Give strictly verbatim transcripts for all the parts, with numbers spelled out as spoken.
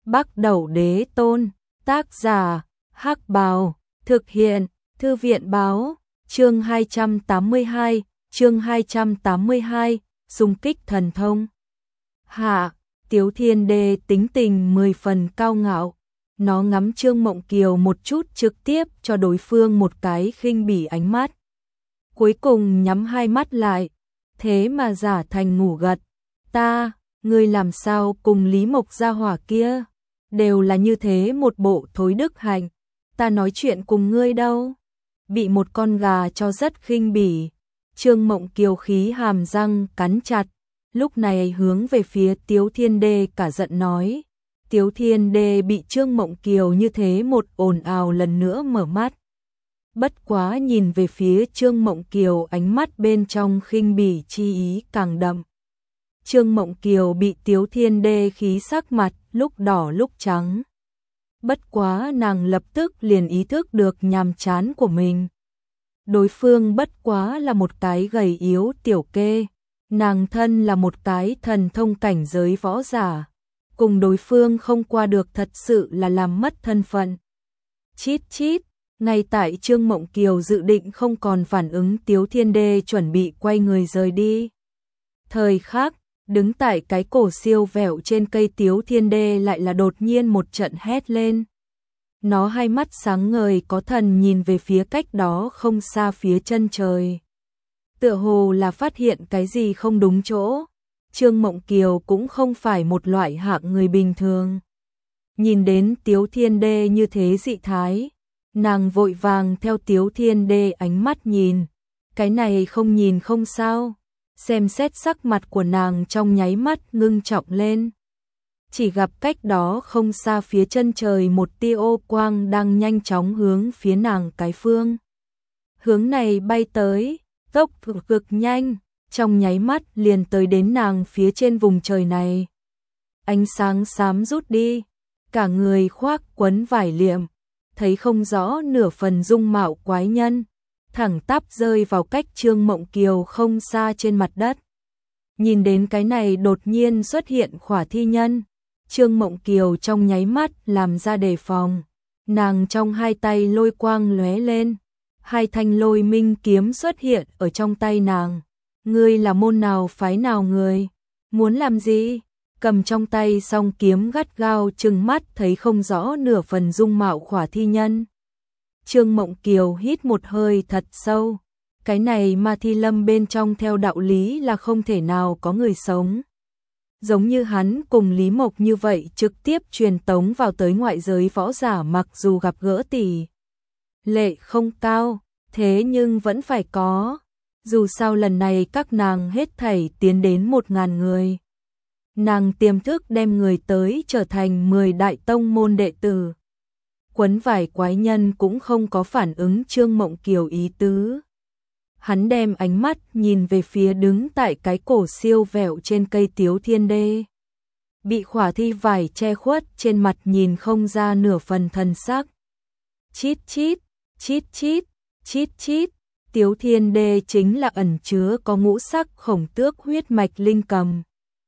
Bắc Đẩu Đế Tôn, tác giả, Hắc Bào, thực hiện, Thư viện báo, chương hai trăm tám mươi hai, chương hai trăm tám mươi hai, xung kích thần thông. Hạ, Tiếu Thiên Đê tính tình mười phần cao ngạo, nó ngắm Trương Mộng Kiều một chút trực tiếp cho đối phương một cái khinh bỉ ánh mắt. Cuối cùng nhắm hai mắt lại, thế mà giả thành ngủ gật. Ta, ngươi làm sao cùng Lý Mộc gia hỏa kia, đều là như thế một bộ thối đức hạnh, ta nói chuyện cùng ngươi đâu. Bị một con gà cho rất khinh bỉ, Trương Mộng Kiều khí hàm răng cắn chặt, lúc này hướng về phía Tiếu Thiên Đê cả giận nói. Tiếu Thiên Đê bị Trương Mộng Kiều như thế một ồn ào lần nữa mở mắt. Bất quá nhìn về phía Trương Mộng Kiều, ánh mắt bên trong khinh bỉ chi ý càng đậm. Trương Mộng Kiều bị Tiếu Thiên Đê khí sắc mặt lúc đỏ lúc trắng. Bất quá nàng lập tức liền ý thức được nhàm chán của mình. Đối phương bất quá là một cái gầy yếu tiểu kê, nàng thân là một cái thần thông cảnh giới võ giả, cùng đối phương không qua được thật sự là làm mất thân phận. Chít chít, ngay tại Trương Mộng Kiều dự định không còn phản ứng, Tiếu Thiên Đê chuẩn bị quay người rời đi. Thời khắc, đứng tại cái cổ siêu vẹo trên cây Tiếu Thiên Đê lại là đột nhiên một trận hét lên. Nó hai mắt sáng ngời có thần nhìn về phía cách đó không xa phía chân trời. Tựa hồ là phát hiện cái gì không đúng chỗ. Trương Mộng Kiều cũng không phải một loại hạng người bình thường. Nhìn đến Tiếu Thiên Đê như thế dị thái, nàng vội vàng theo Tiếu Thiên Đê ánh mắt nhìn. Cái này không nhìn không sao. Xem xét sắc mặt của nàng trong nháy mắt ngưng trọng lên. Chỉ gặp cách đó không xa phía chân trời một tia ô quang đang nhanh chóng hướng phía nàng cái phương. Hướng này bay tới, tốc độ cực nhanh, trong nháy mắt liền tới đến nàng phía trên vùng trời này. Ánh sáng xám rút đi, cả người khoác quấn vải liệm, thấy không rõ nửa phần dung mạo quái nhân, thẳng tắp rơi vào cách Trương Mộng Kiều không xa trên mặt đất. Nhìn đến cái này đột nhiên xuất hiện khỏa thi nhân, Trương Mộng Kiều trong nháy mắt làm ra đề phòng, nàng trong hai tay lôi quang lóe lên, hai thanh lôi minh kiếm xuất hiện ở trong tay nàng. Ngươi là môn nào phái nào người? Muốn làm gì? Cầm trong tay song kiếm gắt gao trừng mắt thấy không rõ nửa phần dung mạo khỏa thi nhân. Trương Mộng Kiều hít một hơi thật sâu. Cái này ma thi lâm bên trong theo đạo lý là không thể nào có người sống. Giống như hắn cùng Lý Mộc như vậy trực tiếp truyền tống vào tới ngoại giới võ giả, mặc dù gặp gỡ tỷ lệ không cao, thế nhưng vẫn phải có. Dù sao lần này các nàng hết thảy tiến đến một ngàn người. Nàng tiềm thức đem người tới trở thành mười đại tông môn đệ tử. Quấn vải quái nhân cũng không có phản ứng Trương Mộng Kiều ý tứ. Hắn đem ánh mắt nhìn về phía đứng tại cái cổ siêu vẹo trên cây Tiếu Thiên Đê. Bị khỏa thi vải che khuất, trên mặt nhìn không ra nửa phần thần sắc. Chít chít, chít chít, chít chít. Tiếu Thiên Đê chính là ẩn chứa có ngũ sắc khổng tước huyết mạch linh cầm.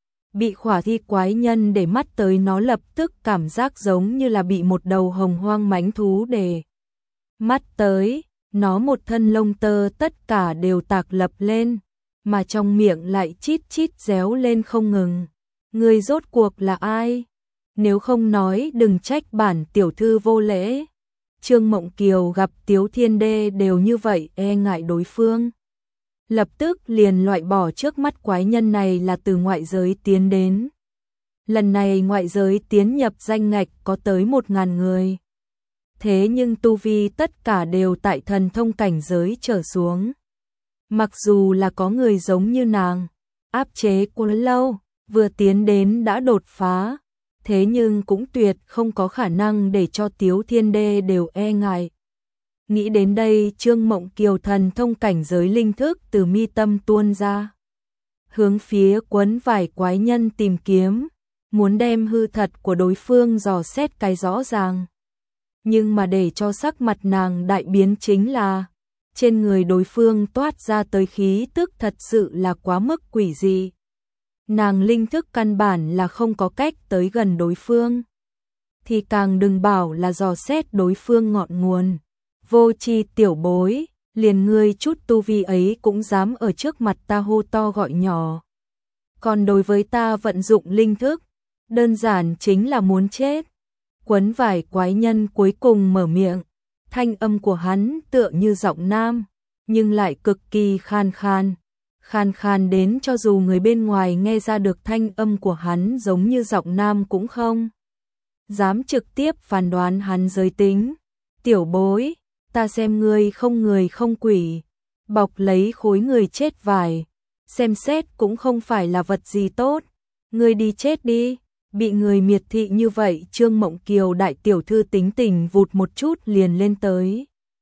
Bị khỏa thi quái nhân để mắt tới, nó lập tức cảm giác giống như là bị một đầu hồng hoang mãnh thú để mắt tới. Nó một thân lông tơ tất cả đều tạc lập lên, mà trong miệng lại chít chít réo lên không ngừng. Ngươi rốt cuộc là ai? Nếu không nói đừng trách bản tiểu thư vô lễ. Trương Mộng Kiều gặp Tiếu Thiên Đê đều như vậy e ngại đối phương. Lập tức liền loại bỏ trước mắt quái nhân này là từ ngoại giới tiến đến. Lần này ngoại giới tiến nhập danh ngạch có tới một ngàn người. Thế nhưng tu vi tất cả đều tại thần thông cảnh giới trở xuống. Mặc dù là có người giống như nàng, áp chế quá lâu, vừa tiến đến đã đột phá, thế nhưng cũng tuyệt không có khả năng để cho Tiếu Thiên Đê đều e ngại. Nghĩ đến đây, Trương Mộng Kiều thần thông cảnh giới linh thức từ mi tâm tuôn ra, hướng phía quấn vải quái nhân tìm kiếm, muốn đem hư thật của đối phương dò xét cái rõ ràng. Nhưng mà để cho sắc mặt nàng đại biến chính là trên người đối phương toát ra tới khí tức thật sự là quá mức quỷ dị. Nàng linh thức căn bản là không có cách tới gần đối phương. thì càng đừng bảo là dò xét đối phương ngọn nguồn. Vô tri tiểu bối, liền ngươi chút tu vi ấy cũng dám ở trước mặt ta hô to gọi nhỏ. Còn đối với ta vận dụng linh thức, đơn giản chính là muốn chết. Quấn vải quái nhân cuối cùng mở miệng, thanh âm của hắn tựa như giọng nam, nhưng lại cực kỳ khan khan. Khan khan đến cho dù người bên ngoài nghe ra được thanh âm của hắn giống như giọng nam cũng không dám trực tiếp phán đoán hắn giới tính. Tiểu bối, ta xem ngươi không người không quỷ, bọc lấy khối người chết vải, xem xét cũng không phải là vật gì tốt, ngươi đi chết đi. Bị người miệt thị như vậy, Trương Mộng Kiều đại tiểu thư tính tình vụt một chút liền lên tới.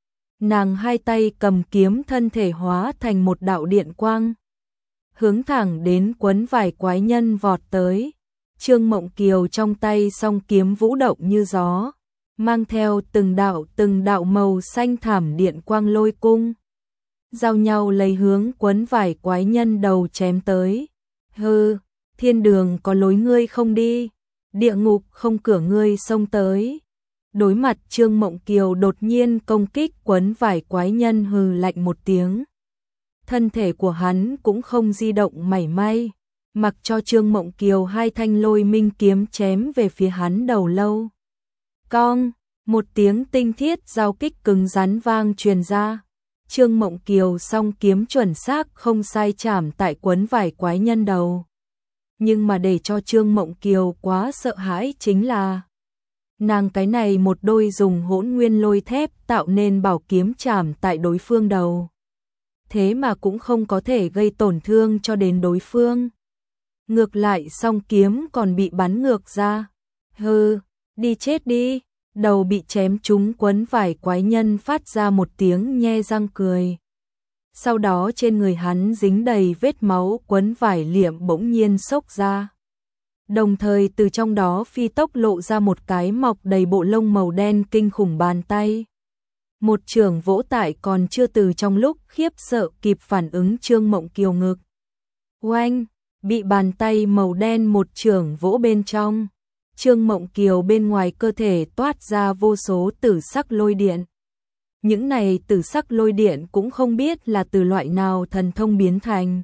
Nàng hai tay cầm kiếm, thân thể hóa thành một đạo điện quang, hướng thẳng đến quấn vải quái nhân vọt tới. Trương Mộng Kiều trong tay song kiếm vũ động như gió, mang theo từng đạo từng đạo màu xanh thảm điện quang lôi cung, giao nhau lấy hướng quấn vải quái nhân đầu chém tới. Hừ, thiên đường có lối ngươi không đi, địa ngục không cửa ngươi xông tới. Đối mặt Trương Mộng Kiều đột nhiên công kích, quấn vải quái nhân hừ lạnh một tiếng. Thân thể của hắn cũng không di động mảy may, mặc cho Trương Mộng Kiều hai thanh lôi minh kiếm chém về phía hắn đầu lâu. Cong, một tiếng tinh thiết giao kích cứng rắn vang truyền ra. Trương Mộng Kiều song kiếm chuẩn xác không sai chạm tại quấn vải quái nhân đầu. Nhưng mà để cho Trương Mộng Kiều quá sợ hãi chính là nàng cái này một đôi dùng hỗn nguyên lôi thép tạo nên bảo kiếm chạm tại đối phương đầu, thế mà cũng không có thể gây tổn thương cho đến đối phương. Ngược lại song kiếm còn bị bắn ngược ra. Hừ, đi chết đi. Đầu bị chém trúng quấn vải quái nhân phát ra một tiếng nhe răng cười. Sau đó trên người hắn dính đầy vết máu, quấn vải liệm bỗng nhiên xốc ra. Đồng thời từ trong đó phi tốc lộ ra một cái mọc đầy bộ lông màu đen kinh khủng bàn tay. Một chưởng vỗ tại còn chưa từ trong lúc khiếp sợ kịp phản ứng Trương Mộng Kiều ngực. Oanh, bị bàn tay màu đen một chưởng vỗ bên trong. Trương Mộng Kiều bên ngoài cơ thể toát ra vô số tử sắc lôi điện. Những này tử sắc lôi điện cũng không biết là từ loại nào thần thông biến thành.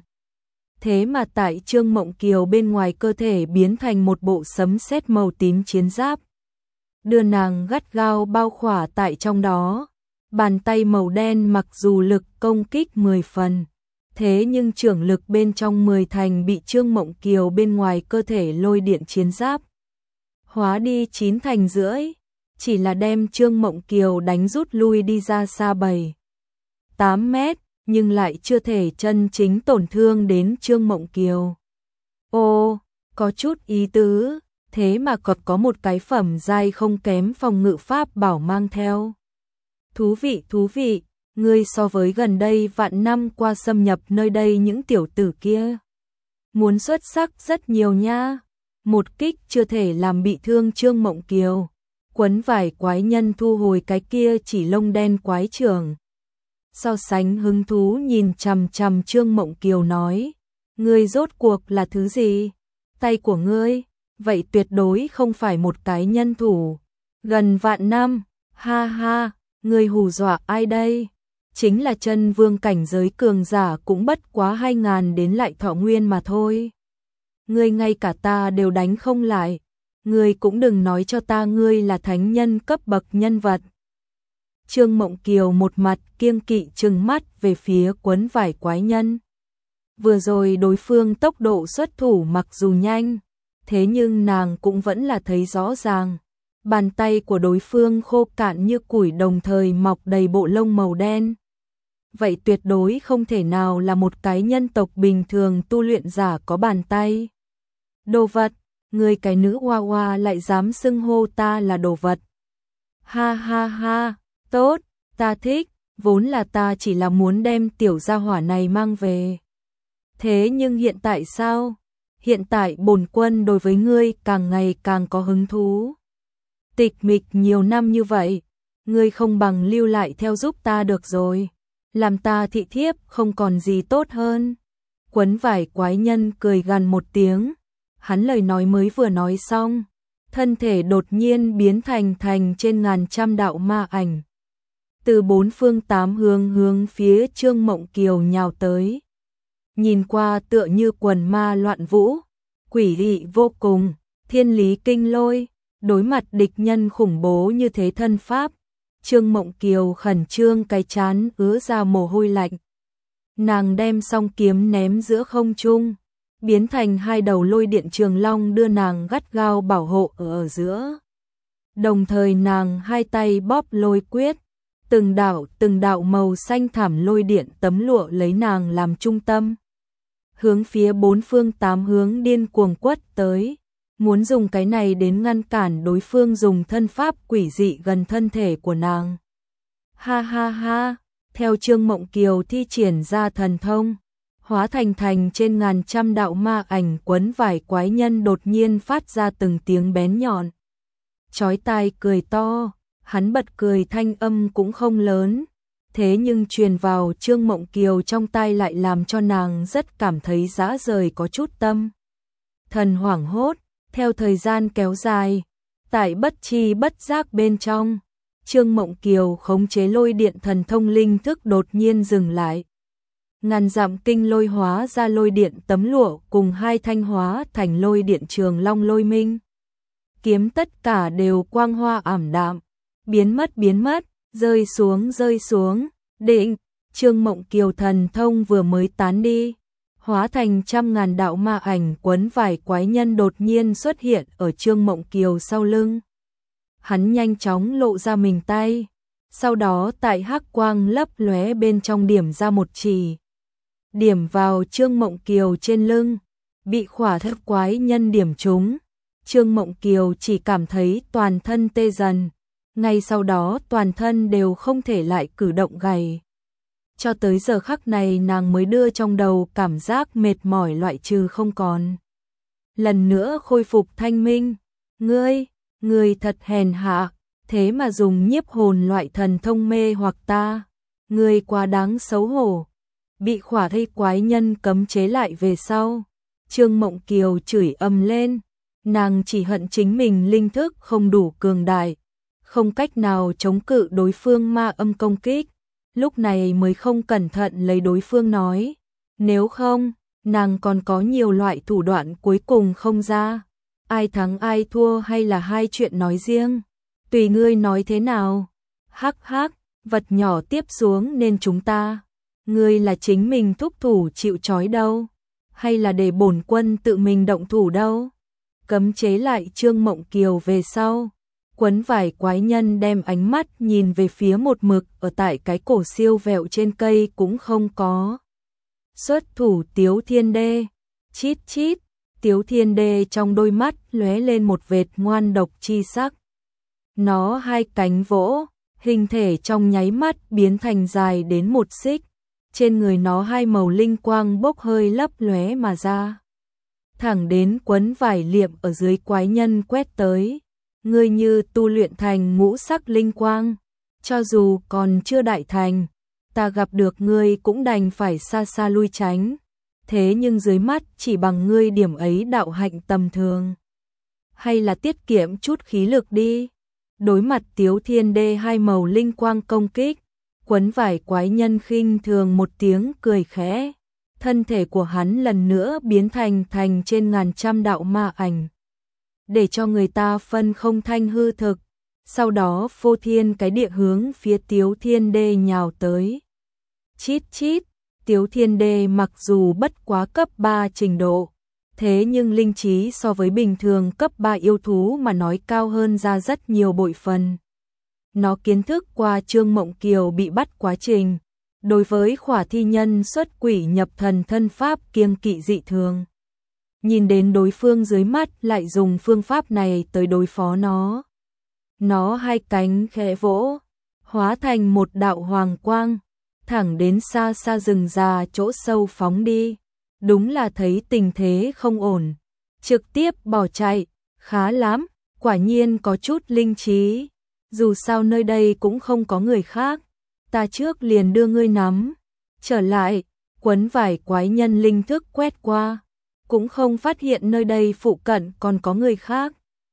Thế mà tại Trương Mộng Kiều bên ngoài cơ thể biến thành một bộ sấm sét màu tím chiến giáp, đưa nàng gắt gao bao khỏa tại trong đó. Bàn tay màu đen mặc dù lực công kích mười phần, thế nhưng trưởng lực bên trong mười thành bị Trương Mộng Kiều bên ngoài cơ thể lôi điện chiến giáp hóa đi chín thành rưỡi, chỉ là đem Trương Mộng Kiều đánh rút lui đi ra xa bảy tám mét, nhưng lại chưa thể chân chính tổn thương đến Trương Mộng Kiều. Ô, có chút ý tứ, thế mà còn có một cái phẩm giai không kém phòng ngự pháp bảo mang theo. Thú vị, thú vị, ngươi so với gần đây vạn năm qua xâm nhập nơi đây những tiểu tử kia muốn xuất sắc rất nhiều nha. Một kích chưa thể làm bị thương Trương Mộng Kiều. Quấn vải quái nhân thu hồi cái kia chỉ lông đen quái trưởng. So sánh hứng thú nhìn chằm chằm Trương Mộng Kiều nói, ngươi rốt cuộc là thứ gì? Tay của ngươi, vậy tuyệt đối không phải một cái nhân thủ. Gần vạn năm, ha ha, ngươi hù dọa ai đây? Chính là chân vương cảnh giới cường giả cũng bất quá hai ngàn đến lại thọ nguyên mà thôi. Ngươi ngay cả ta đều đánh không lại, ngươi cũng đừng nói cho ta ngươi là thánh nhân cấp bậc nhân vật. Trương Mộng Kiều một mặt kiêng kỵ trừng mắt về phía quấn vải quái nhân. Vừa rồi đối phương tốc độ xuất thủ mặc dù nhanh, thế nhưng nàng cũng vẫn là thấy rõ ràng. Bàn tay của đối phương khô cạn như củi, đồng thời mọc đầy bộ lông màu đen. Vậy tuyệt đối không thể nào là một cái nhân tộc bình thường tu luyện giả có bàn tay. Đồ vật, người cái nữ hoa hoa lại dám xưng hô ta là đồ vật. Ha ha ha, tốt, ta thích, vốn là ta chỉ là muốn đem tiểu gia hỏa này mang về. Thế nhưng hiện tại sao? Hiện tại bổn quân đối với ngươi càng ngày càng có hứng thú. Tịch mịch nhiều năm như vậy, ngươi không bằng lưu lại theo giúp ta được rồi. Làm ta thị thiếp không còn gì tốt hơn. Quấn vải quái nhân cười gằn một tiếng. Hắn lời nói mới vừa nói xong, thân thể đột nhiên biến thành thành trên ngàn trăm đạo ma ảnh. Từ bốn phương tám hướng hướng phía Trương Mộng Kiều nhào tới. Nhìn qua tựa như quần ma loạn vũ, quỷ dị vô cùng, thiên lý kinh lôi, đối mặt địch nhân khủng bố như thế thân pháp. Trương Mộng Kiều khẩn trương cái chán ứa ra mồ hôi lạnh. Nàng đem song kiếm ném giữa không trung, biến thành hai đầu lôi điện trường long đưa nàng gắt gao bảo hộ ở giữa. Đồng thời nàng hai tay bóp lôi quyết, từng đạo từng đạo màu xanh thảm lôi điện tấm lụa lấy nàng làm trung tâm. Hướng phía bốn phương tám hướng điên cuồng quất tới, muốn dùng cái này đến ngăn cản đối phương dùng thân pháp quỷ dị gần thân thể của nàng. Ha ha ha, theo Trương Mộng Kiều thi triển ra thần thông, hóa thành thành trên ngàn trăm đạo ma ảnh quấn vải quái nhân đột nhiên phát ra từng tiếng bén nhọn. Chói tai cười to, hắn bật cười thanh âm cũng không lớn, thế nhưng truyền vào Trương Mộng Kiều trong tai lại làm cho nàng rất cảm thấy rã rời có chút tâm. Thần hoảng hốt, theo thời gian kéo dài, tại bất chi bất giác bên trong, Trương Mộng Kiều khống chế lôi điện thần thông linh thức đột nhiên dừng lại. Ngàn dặm kinh lôi hóa ra lôi điện tấm lụa cùng hai thanh hóa thành lôi điện trường long lôi minh. Kiếm tất cả đều quang hoa ảm đạm, biến mất biến mất, rơi xuống rơi xuống, định, Trương Mộng Kiều thần thông vừa mới tán đi, hóa thành trăm ngàn đạo ma ảnh quấn vải quái nhân đột nhiên xuất hiện ở Trương Mộng Kiều sau lưng. Hắn nhanh chóng lộ ra mình tay, sau đó tại hắc quang lấp lóe bên trong điểm ra một chỉ. Điểm vào Trương Mộng Kiều trên lưng, bị khỏa thất quái nhân điểm trúng. Trương Mộng Kiều chỉ cảm thấy toàn thân tê dần, ngay sau đó toàn thân đều không thể lại cử động gầy. Cho tới giờ khắc này nàng mới đưa trong đầu cảm giác mệt mỏi loại trừ không còn. Lần nữa khôi phục thanh minh, ngươi, ngươi thật hèn hạ, thế mà dùng nhiếp hồn loại thần thông mê hoặc ta, ngươi quá đáng xấu hổ. Bị khỏa thây quái nhân cấm chế lại về sau, Trương Mộng Kiều chửi ầm lên, nàng chỉ hận chính mình linh thức không đủ cường đại, không cách nào chống cự đối phương ma âm công kích, lúc này mới không cẩn thận lấy đối phương nói, nếu không, nàng còn có nhiều loại thủ đoạn cuối cùng không ra, ai thắng ai thua hay là hai chuyện nói riêng, tùy ngươi nói thế nào. Hắc hắc, vật nhỏ tiếp xuống nên chúng ta, ngươi là chính mình thúc thủ chịu trói đâu, hay là để bổn quân tự mình động thủ đâu. Cấm chế lại Trương Mộng Kiều về sau, quấn vải quái nhân đem ánh mắt nhìn về phía một mực ở tại cái cổ siêu vẹo trên cây cũng không có. Xuất thủ Tiếu Thiên Đê, chít chít, Tiếu Thiên Đê trong đôi mắt lóe lên một vệt ngoan độc chi sắc. Nó hai cánh vỗ, hình thể trong nháy mắt biến thành dài đến một xích, trên người nó hai màu linh quang bốc hơi lấp lóe mà ra. Thẳng đến quấn vải liệm ở dưới quái nhân quét tới, ngươi như tu luyện thành ngũ sắc linh quang, cho dù còn chưa đại thành, ta gặp được ngươi cũng đành phải xa xa lui tránh, thế nhưng dưới mắt chỉ bằng ngươi điểm ấy đạo hạnh tầm thường, hay là tiết kiệm chút khí lực đi. Đối mặt Tiếu Thiên Đê hai màu linh quang công kích, quấn vải quái nhân khinh thường một tiếng cười khẽ, thân thể của hắn lần nữa biến thành thành trên ngàn trăm đạo ma ảnh, để cho người ta phân không thanh hư thực, sau đó phô thiên cái địa hướng phía Tiếu Thiên Đê nhào tới. Chít chít, Tiếu Thiên Đê mặc dù bất quá cấp ba trình độ, thế nhưng linh trí so với bình thường cấp ba yêu thú mà nói cao hơn ra rất nhiều bội phần. Nó kiến thức qua Trương Mộng Kiều bị bắt quá trình, đối với khỏa thi nhân xuất quỷ nhập thần thân pháp kiêng kỵ dị thường. Nhìn đến đối phương dưới mắt lại dùng phương pháp này tới đối phó nó. Nó hai cánh khẽ vỗ, hóa thành một đạo hoàng quang, thẳng đến xa xa rừng già chỗ sâu phóng đi. Đúng là thấy tình thế không ổn, trực tiếp bỏ chạy, khá lắm, quả nhiên có chút linh trí. Dù sao nơi đây cũng không có người khác, ta trước liền đưa ngươi nắm. Trở lại, quấn vải quái nhân linh thức quét qua, cũng không phát hiện nơi đây phụ cận còn có người khác.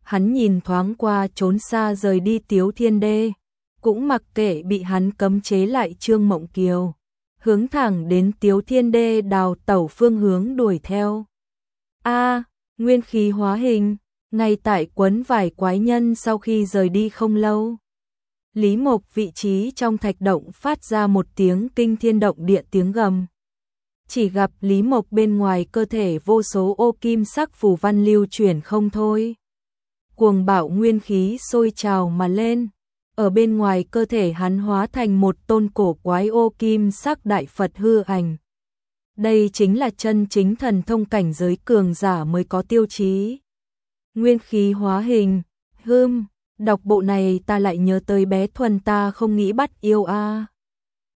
hắn nhìn thoáng qua trốn xa rời đi Tiếu Thiên Đê, cũng mặc kệ bị hắn cấm chế lại Trương Mộng Kiều, hướng thẳng đến Tiếu Thiên Đê đào tẩu phương hướng đuổi theo. A, nguyên khí hóa hình, ngay tại quấn vải quái nhân sau khi rời đi không lâu. Lý Mộc vị trí trong thạch động phát ra một tiếng kinh thiên động địa tiếng gầm. Chỉ gặp Lý Mộc bên ngoài cơ thể vô số ô kim sắc phù văn lưu chuyển không thôi. Cuồng bạo nguyên khí sôi trào mà lên. Ở bên ngoài cơ thể hắn hóa thành một tôn cổ quái ô kim sắc đại Phật hư ảnh. Đây chính là chân chính thần thông cảnh giới cường giả mới có tiêu chí. Nguyên khí hóa hình, hưm, đọc bộ này ta lại nhớ tới bé Thuần ta không nghĩ bắt yêu a.